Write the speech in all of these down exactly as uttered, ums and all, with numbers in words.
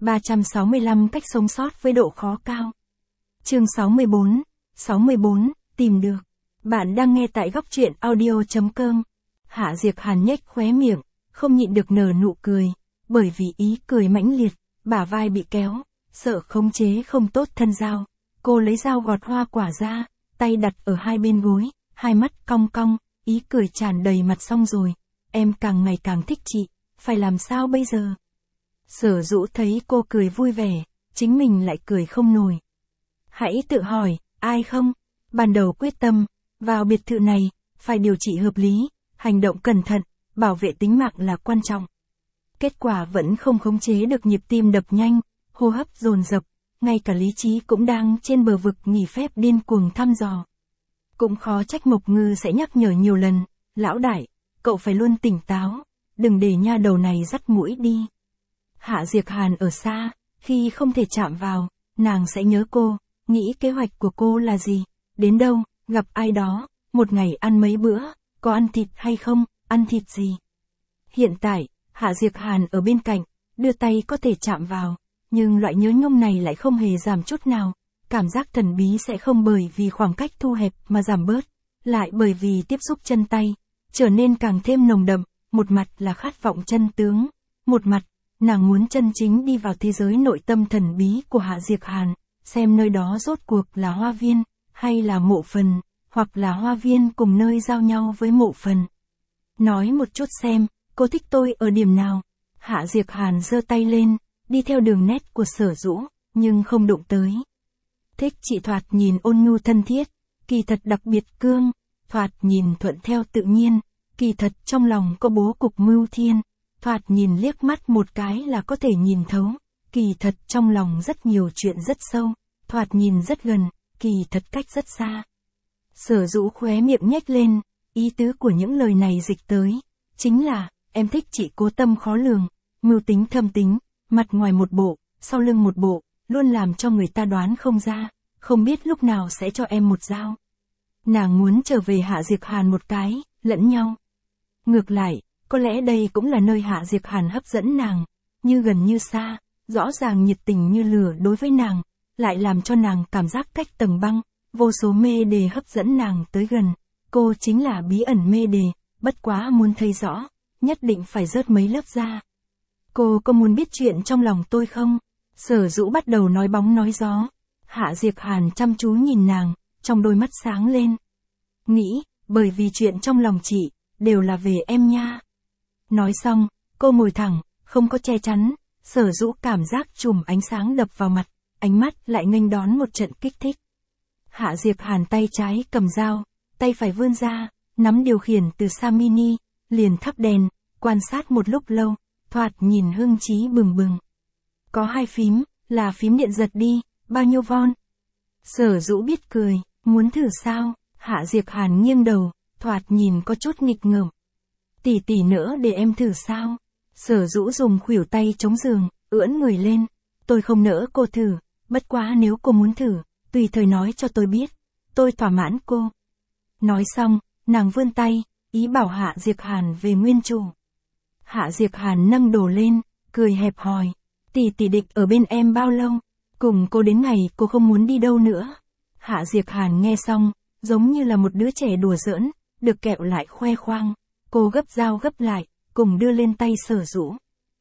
ba trăm sáu mươi lăm cách sống sót với độ khó cao. Chương sáu mươi bốn, sáu mươi bốn, tìm được. Bạn đang nghe tại góc truyện audio chấm com. Hạ Diệc Hàn nhếch khóe miệng, không nhịn được nở nụ cười, bởi vì ý cười mãnh liệt, bả vai bị kéo, sợ khống chế không tốt thân dao. Cô lấy dao gọt hoa quả ra, tay đặt ở hai bên gối, hai mắt cong cong, ý cười tràn đầy mặt. Xong rồi, em càng ngày càng thích chị, phải làm sao bây giờ? Sở Dũ thấy cô cười vui vẻ, chính mình lại cười không nổi. Hãy tự hỏi, ai không? Ban đầu quyết tâm, vào biệt thự này, phải điều trị hợp lý, hành động cẩn thận, bảo vệ tính mạng là quan trọng. Kết quả vẫn không khống chế được nhịp tim đập nhanh, hô hấp dồn dập, ngay cả lý trí cũng đang trên bờ vực nghỉ phép điên cuồng thăm dò. Cũng khó trách Mộc Ngư sẽ nhắc nhở nhiều lần, lão đại, cậu phải luôn tỉnh táo, đừng để nha đầu này dắt mũi đi. Hạ Diệc Hàn ở xa, khi không thể chạm vào, nàng sẽ nhớ cô, nghĩ kế hoạch của cô là gì, đến đâu, gặp ai đó, một ngày ăn mấy bữa, có ăn thịt hay không, ăn thịt gì. Hiện tại, Hạ Diệc Hàn ở bên cạnh, đưa tay có thể chạm vào, nhưng loại nhớ nhung này lại không hề giảm chút nào, cảm giác thần bí sẽ không bởi vì khoảng cách thu hẹp mà giảm bớt, lại bởi vì tiếp xúc chân tay, trở nên càng thêm nồng đậm, một mặt là khát vọng chân tướng, một mặt, nàng muốn chân chính đi vào thế giới nội tâm thần bí của Hạ Diệc Hàn, xem nơi đó rốt cuộc là hoa viên, hay là mộ phần, hoặc là hoa viên cùng nơi giao nhau với mộ phần. Nói một chút xem, cô thích tôi ở điểm nào? Hạ Diệc Hàn giơ tay lên, đi theo đường nét của Sở Dũ, nhưng không đụng tới. Thích chị thoạt nhìn ôn nhu thân thiết, kỳ thật đặc biệt cương, thoạt nhìn thuận theo tự nhiên, kỳ thật trong lòng có bố cục mưu thiên, thoạt nhìn liếc mắt một cái là có thể nhìn thấu, kỳ thật trong lòng rất nhiều chuyện rất sâu, thoạt nhìn rất gần, kỳ thật cách rất xa. Sở Dũ khóe miệng nhếch lên, ý tứ của những lời này dịch tới, chính là, em thích chị cố tâm khó lường, mưu tính thâm tính, mặt ngoài một bộ, sau lưng một bộ, luôn làm cho người ta đoán không ra, không biết lúc nào sẽ cho em một dao. Nàng muốn trở về Hạ Diệc Hàn một cái, lẫn nhau. Ngược lại, có lẽ đây cũng là nơi Hạ Diệc Hàn hấp dẫn nàng, như gần như xa, rõ ràng nhiệt tình như lửa đối với nàng, lại làm cho nàng cảm giác cách tầng băng, vô số mê đề hấp dẫn nàng tới gần. Cô chính là bí ẩn mê đề, bất quá muốn thấy rõ, nhất định phải rớt mấy lớp ra. Cô có muốn biết chuyện trong lòng tôi không? Sở Dũ bắt đầu nói bóng nói gió. Hạ Diệc Hàn chăm chú nhìn nàng, trong đôi mắt sáng lên. Nghĩ, bởi vì chuyện trong lòng chị, đều là về em nha. Nói xong, cô ngồi thẳng, không có che chắn, Sở Dũ cảm giác chùm ánh sáng đập vào mặt, ánh mắt lại nghênh đón một trận kích thích. Hạ Diệc Hàn tay trái cầm dao, tay phải vươn ra, nắm điều khiển từ xa mini, liền thắp đèn, quan sát một lúc lâu, thoạt nhìn hưng trí bừng bừng. Có hai phím, là phím điện giật đi, bao nhiêu von? Sở Dũ biết cười, muốn thử sao? Hạ Diệc Hàn nghiêng đầu, thoạt nhìn có chút nghịch ngợm. Tỷ tỷ nữa để em thử sao? Sở Dũ dùng khuỷu tay chống giường, ưỡn người lên. Tôi không nỡ cô thử, bất quá nếu cô muốn thử, tùy thời nói cho tôi biết, tôi thỏa mãn cô. Nói xong, nàng vươn tay, ý bảo Hạ Diệc Hàn về nguyên chủ. Hạ Diệc Hàn nâng đồ lên, cười hẹp hòi. Tỷ tỷ định ở bên em bao lâu? Cùng cô đến ngày cô không muốn đi đâu nữa. Hạ Diệc Hàn nghe xong, giống như là một đứa trẻ đùa giỡn, được kẹo lại khoe khoang. Cô gấp dao gấp lại, cùng đưa lên tay Sở Dũ.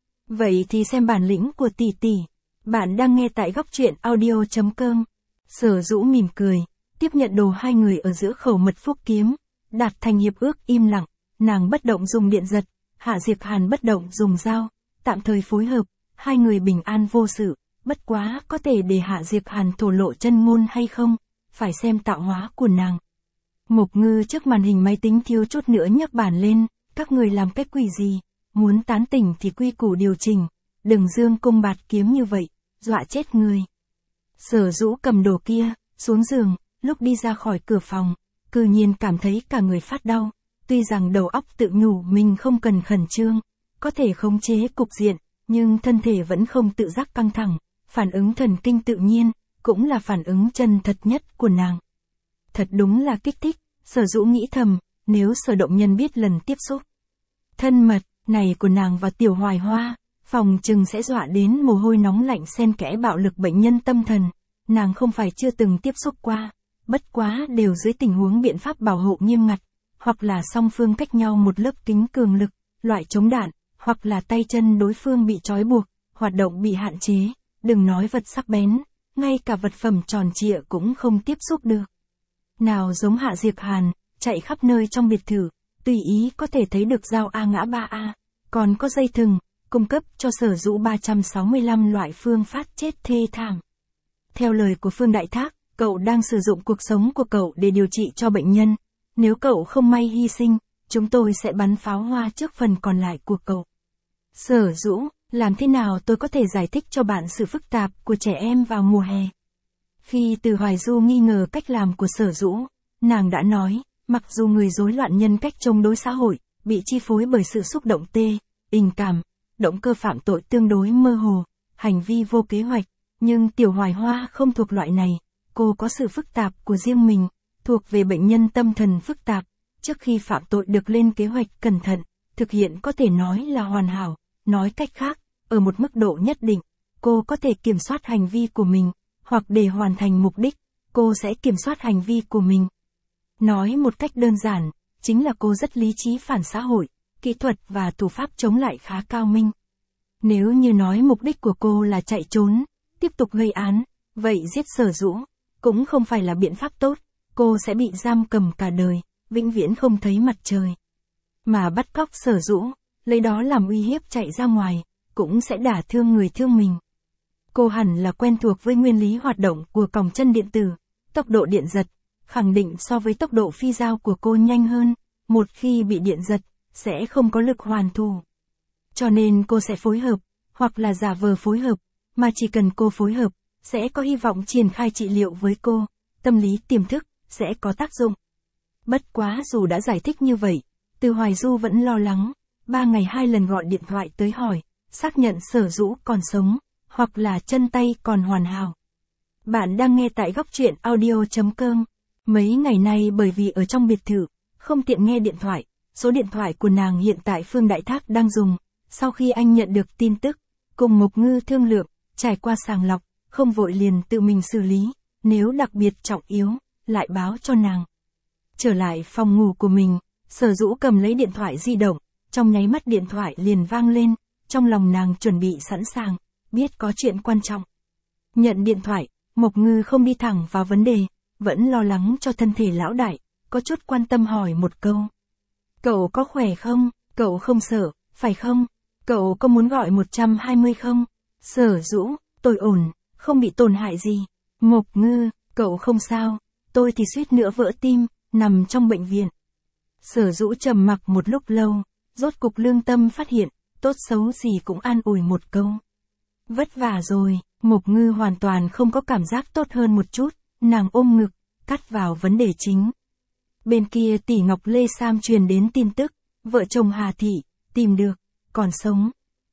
Vậy thì xem bản lĩnh của tỷ tỷ. Bạn đang nghe tại góc truyện audio chấm com. Sở Dũ mỉm cười, tiếp nhận đồ hai người ở giữa khẩu mật phúc kiếm, đạt thành hiệp ước im lặng, nàng bất động dùng điện giật, Hạ Diệc Hàn bất động dùng dao, tạm thời phối hợp, hai người bình an vô sự, bất quá có thể để Hạ Diệc Hàn thổ lộ chân ngôn hay không, phải xem tạo hóa của nàng. Mộc Ngư trước màn hình máy tính thiếu chút nữa nhấc bản lên, các người làm cái quỷ gì, muốn tán tỉnh thì quy củ điều chỉnh, đừng dương cung bạt kiếm như vậy, dọa chết người. Sở Dũ cầm đồ kia, xuống giường, lúc đi ra khỏi cửa phòng, cư nhiên cảm thấy cả người phát đau, tuy rằng đầu óc tự nhủ mình không cần khẩn trương, có thể khống chế cục diện, nhưng thân thể vẫn không tự giác căng thẳng, phản ứng thần kinh tự nhiên, cũng là phản ứng chân thật nhất của nàng. Thật đúng là kích thích, Sở Dũ nghĩ thầm, nếu Sở Động Nhân biết lần tiếp xúc thân mật này của nàng và Tiểu Hoài Hoa, phòng chừng sẽ dọa đến mồ hôi nóng lạnh xen kẽ bạo lực bệnh nhân tâm thần. Nàng không phải chưa từng tiếp xúc qua, bất quá đều dưới tình huống biện pháp bảo hộ nghiêm ngặt, hoặc là song phương cách nhau một lớp kính cường lực, loại chống đạn, hoặc là tay chân đối phương bị trói buộc, hoạt động bị hạn chế, đừng nói vật sắc bén, ngay cả vật phẩm tròn trịa cũng không tiếp xúc được. Nào giống Hạ Diệc Hàn, chạy khắp nơi trong biệt thự, tùy ý có thể thấy được dao A ngã ba A, còn có dây thừng, cung cấp cho Sở Dũ ba trăm sáu mươi lăm loại phương pháp chết thê thảm. Theo lời của Phương Đại Thác, cậu đang sử dụng cuộc sống của cậu để điều trị cho bệnh nhân. Nếu cậu không may hy sinh, chúng tôi sẽ bắn pháo hoa trước phần còn lại của cậu. Sở Dũ, làm thế nào tôi có thể giải thích cho bạn sự phức tạp của trẻ em vào mùa hè? Khi Từ Hoài Du nghi ngờ cách làm của Sở Dũ, nàng đã nói, mặc dù người rối loạn nhân cách chống đối xã hội, bị chi phối bởi sự xúc động tê, tình cảm, động cơ phạm tội tương đối mơ hồ, hành vi vô kế hoạch, nhưng Tiểu Hoài Hoa không thuộc loại này, cô có sự phức tạp của riêng mình, thuộc về bệnh nhân tâm thần phức tạp, trước khi phạm tội được lên kế hoạch cẩn thận, thực hiện có thể nói là hoàn hảo, nói cách khác, ở một mức độ nhất định, cô có thể kiểm soát hành vi của mình, hoặc để hoàn thành mục đích, cô sẽ kiểm soát hành vi của mình. Nói một cách đơn giản, chính là cô rất lý trí phản xã hội, kỹ thuật và thủ pháp chống lại khá cao minh. Nếu như nói mục đích của cô là chạy trốn, tiếp tục gây án, vậy giết Sở Dũ cũng không phải là biện pháp tốt, cô sẽ bị giam cầm cả đời, vĩnh viễn không thấy mặt trời. Mà bắt cóc Sở Dũ, lấy đó làm uy hiếp chạy ra ngoài, cũng sẽ đả thương người thương mình. Cô hẳn là quen thuộc với nguyên lý hoạt động của còng chân điện tử, tốc độ điện giật, khẳng định so với tốc độ phi dao của cô nhanh hơn, một khi bị điện giật, sẽ không có lực hoàn thủ. Cho nên cô sẽ phối hợp, hoặc là giả vờ phối hợp, mà chỉ cần cô phối hợp, sẽ có hy vọng triển khai trị liệu với cô, tâm lý tiềm thức, sẽ có tác dụng. Bất quá dù đã giải thích như vậy, Từ Hoài Du vẫn lo lắng, ba ngày hai lần gọi điện thoại tới hỏi, xác nhận Sở Dũ còn sống, hoặc là chân tay còn hoàn hảo. Bạn đang nghe tại góc truyện audio chấm com. Mấy ngày nay bởi vì ở trong biệt thự, không tiện nghe điện thoại, số điện thoại của nàng hiện tại Phương Đại Thác đang dùng, sau khi anh nhận được tin tức, cùng Mộc Ngư thương lượng, trải qua sàng lọc, không vội liền tự mình xử lý, nếu đặc biệt trọng yếu, lại báo cho nàng. Trở lại phòng ngủ của mình, Sở Dũ cầm lấy điện thoại di động, trong nháy mắt điện thoại liền vang lên, trong lòng nàng chuẩn bị sẵn sàng, biết có chuyện quan trọng. Nhận điện thoại, Mộc Ngư không đi thẳng vào vấn đề, vẫn lo lắng cho thân thể lão đại, có chút quan tâm hỏi một câu. Cậu có khỏe không? Cậu không sợ, phải không? Cậu có muốn gọi một trăm hai mươi không? Sở Dũ, tôi ổn, không bị tổn hại gì. Mộc Ngư, cậu không sao, tôi thì suýt nữa vỡ tim, nằm trong bệnh viện. Sở Dũ trầm mặc một lúc lâu, rốt cục lương tâm phát hiện, tốt xấu gì cũng an ủi một câu. Vất vả rồi, Mộc Ngư hoàn toàn không có cảm giác tốt hơn một chút, nàng ôm ngực, cắt vào vấn đề chính. Bên kia tỷ Ngọc Lê Sam truyền đến tin tức, vợ chồng Hà Thị, tìm được, còn sống.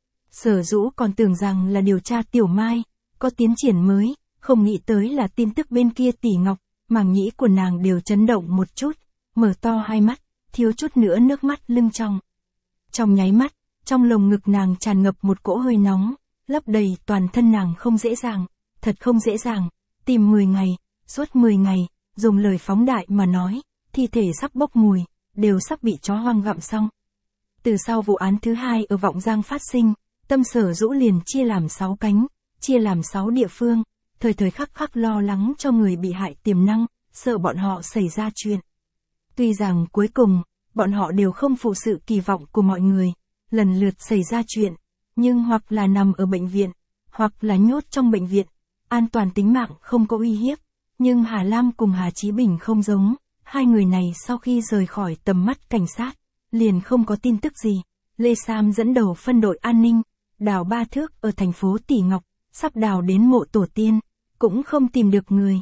Sở Dũ còn tưởng rằng là điều tra Tiểu Mai, có tiến triển mới, không nghĩ tới là tin tức bên kia tỷ Ngọc, màng nhĩ của nàng đều chấn động một chút, mở to hai mắt, thiếu chút nữa nước mắt lưng tròng. Trong nháy mắt, trong lồng ngực nàng tràn ngập một cỗ hơi nóng, lấp đầy toàn thân nàng không dễ dàng, thật không dễ dàng, tìm mười ngày, suốt mười ngày, dùng lời phóng đại mà nói, thi thể sắp bốc mùi, đều sắp bị chó hoang gặm xong. Từ sau vụ án thứ hai ở Vọng Giang phát sinh, tâm Sở Dũ liền chia làm sáu cánh, chia làm sáu địa phương, thời thời khắc khắc lo lắng cho người bị hại tiềm năng, sợ bọn họ xảy ra chuyện. Tuy rằng cuối cùng, bọn họ đều không phụ sự kỳ vọng của mọi người, lần lượt xảy ra chuyện, nhưng hoặc là nằm ở bệnh viện, hoặc là nhốt trong bệnh viện, an toàn tính mạng không có uy hiếp, nhưng Hà Lam cùng Hà Chí Bình không giống, hai người này sau khi rời khỏi tầm mắt cảnh sát, liền không có tin tức gì. Lê Sam dẫn đầu phân đội an ninh, đào ba thước ở thành phố Tỷ Ngọc, sắp đào đến mộ tổ tiên, cũng không tìm được người.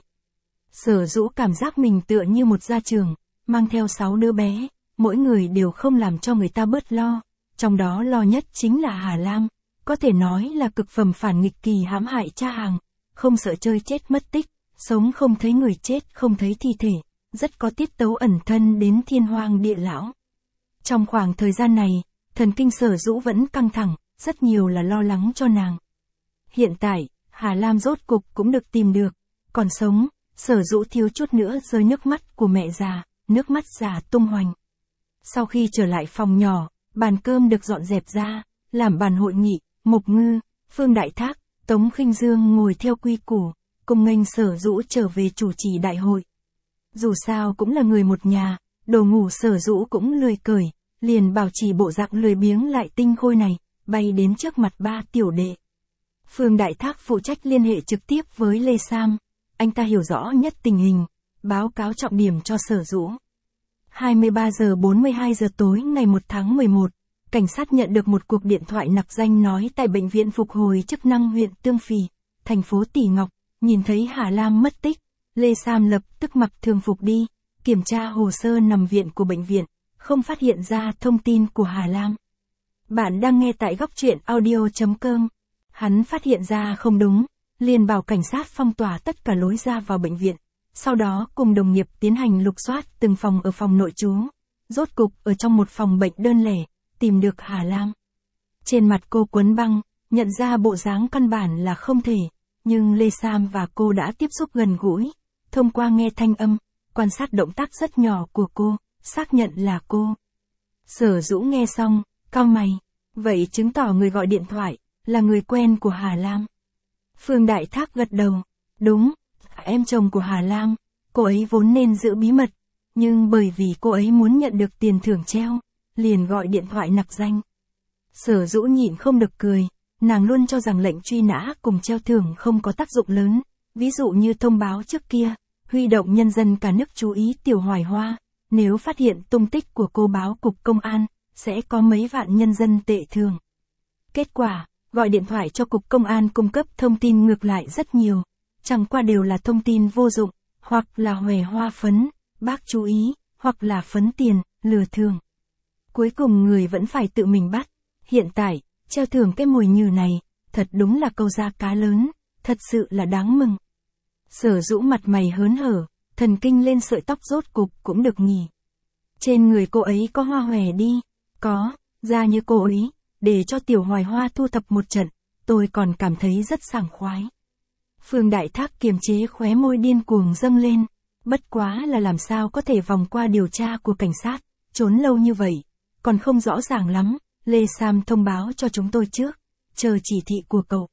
Sở Dũ cảm giác mình tựa như một gia trưởng, mang theo sáu đứa bé, mỗi người đều không làm cho người ta bớt lo, trong đó lo nhất chính là Hà Lam, có thể nói là cực phẩm phản nghịch kỳ hãm hại cha hàng, không sợ chơi chết mất tích, sống không thấy người chết không thấy thi thể, rất có tiết tấu ẩn thân đến thiên hoang địa lão. Trong khoảng thời gian này, thần kinh Sở Dũ vẫn căng thẳng, rất nhiều là lo lắng cho nàng. Hiện tại, Hà Lam rốt cục cũng được tìm được, còn sống, Sở Dũ thiếu chút nữa rơi nước mắt của mẹ già, nước mắt già tung hoành. Sau khi trở lại phòng nhỏ, bàn cơm được dọn dẹp ra, làm bàn hội nghị, Mộc Ngư, Phương Đại Thác, Tống Khinh Dương ngồi theo quy củ, cùng nghênh Sở Dũ trở về chủ trì đại hội. Dù sao cũng là người một nhà, đồ ngủ Sở Dũ cũng lười cởi, liền bảo trì bộ dạng lười biếng lại tinh khôi này, bay đến trước mặt ba tiểu đệ. Phương Đại Thác phụ trách liên hệ trực tiếp với Lê Sam, anh ta hiểu rõ nhất tình hình, báo cáo trọng điểm cho Sở Dũ. hai mươi ba giờ bốn mươi hai giờ tối ngày một tháng mười một, cảnh sát nhận được một cuộc điện thoại nặc danh nói tại Bệnh viện Phục hồi chức năng huyện Tương Phì, thành phố Tỷ Ngọc, nhìn thấy Hà Lam mất tích. Lê Sam lập tức mặc thường phục đi, kiểm tra hồ sơ nằm viện của bệnh viện, không phát hiện ra thông tin của Hà Lam. Bạn đang nghe tại góc truyện audio chấm com. Hắn phát hiện ra không đúng, liền bảo cảnh sát phong tỏa tất cả lối ra vào bệnh viện, sau đó cùng đồng nghiệp tiến hành lục soát từng phòng ở phòng nội trú. Rốt cục ở trong một phòng bệnh đơn lẻ, tìm được Hà Lam. Trên mặt cô quấn băng, nhận ra bộ dáng căn bản là không thể, nhưng Lê Sam và cô đã tiếp xúc gần gũi, thông qua nghe thanh âm, quan sát động tác rất nhỏ của cô, xác nhận là cô. Sở Dũ nghe xong, cau mày, vậy chứng tỏ người gọi điện thoại là người quen của Hà Lam. Phương Đại Thác gật đầu, đúng, em chồng của Hà Lam, cô ấy vốn nên giữ bí mật, nhưng bởi vì cô ấy muốn nhận được tiền thưởng treo, liền gọi điện thoại nặc danh. Sở Dũ nhịn không được cười, nàng luôn cho rằng lệnh truy nã cùng treo thưởng không có tác dụng lớn, ví dụ như thông báo trước kia, huy động nhân dân cả nước chú ý Tiểu Hoài Hoa, nếu phát hiện tung tích của cô báo cục công an, sẽ có mấy vạn nhân dân tệ thưởng. Kết quả, gọi điện thoại cho cục công an cung cấp thông tin ngược lại rất nhiều, chẳng qua đều là thông tin vô dụng, hoặc là hòe hoa phấn, bác chú ý, hoặc là phấn tiền, lừa thưởng. Cuối cùng người vẫn phải tự mình bắt. Hiện tại, treo thưởng cái mồi nhử này, thật đúng là câu da cá lớn, thật sự là đáng mừng. Sở Dũ mặt mày hớn hở, thần kinh lên sợi tóc rốt cục cũng được nghỉ. Trên người cô ấy có hoa hòe đi, có, da như cô ấy, để cho Tiểu Hoài Hoa thu thập một trận, tôi còn cảm thấy rất sảng khoái. Phương Đại Thác kiềm chế khóe môi điên cuồng dâng lên, bất quá là làm sao có thể vòng qua điều tra của cảnh sát, trốn lâu như vậy, còn không rõ ràng lắm, Lê Sam thông báo cho chúng tôi trước, chờ chỉ thị của cậu.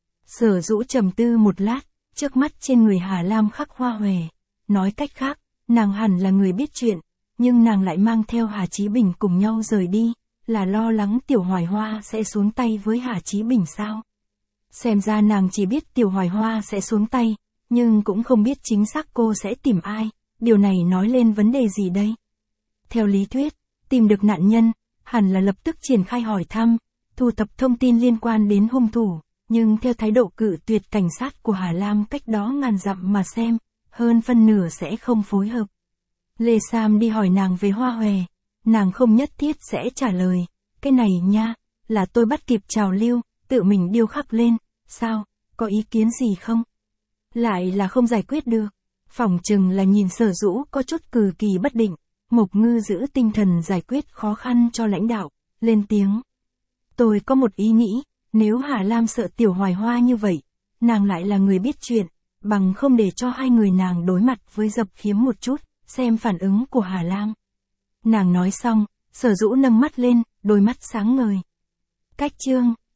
Sở Dũ trầm tư một lát, trước mắt trên người Hà Lam khắc hoa hòe, nói cách khác, nàng hẳn là người biết chuyện, nhưng nàng lại mang theo Hà Chí Bình cùng nhau rời đi, là lo lắng Tiểu Hoài Hoa sẽ xuống tay với Hà Chí Bình sao? Xem ra nàng chỉ biết Tiểu Hoài Hoa sẽ xuống tay, nhưng cũng không biết chính xác cô sẽ tìm ai, điều này nói lên vấn đề gì đây? Theo lý thuyết, tìm được nạn nhân, hẳn là lập tức triển khai hỏi thăm, thu thập thông tin liên quan đến hung thủ, nhưng theo thái độ cự tuyệt cảnh sát của Hà Lam cách đó ngàn dặm mà xem, hơn phân nửa sẽ không phối hợp. Lê Sam đi hỏi nàng về hoa hòe, nàng không nhất thiết sẽ trả lời, cái này nha, là tôi bắt kịp trào lưu, tự mình điêu khắc lên, sao, có ý kiến gì không? Lại là không giải quyết được, phỏng chừng là nhìn Sở Dũ có chút cừ kỳ bất định, Mộc Ngư giữ tinh thần giải quyết khó khăn cho lãnh đạo, lên tiếng. Tôi có một ý nghĩ, nếu Hà Lam sợ Tiểu Hoài Hoa như vậy, nàng lại là người biết chuyện, bằng không để cho hai người nàng đối mặt với Dập Khiếm một chút, xem phản ứng của Hà Lam. Nàng nói xong, Sở Dũ nâng mắt lên, đôi mắt sáng ngời. Cách chương